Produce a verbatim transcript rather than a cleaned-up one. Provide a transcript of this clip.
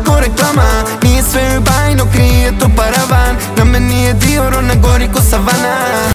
ko reklama. Nije sve bajno, krije to paravan. Na meni je Dior, ona gori ko savana.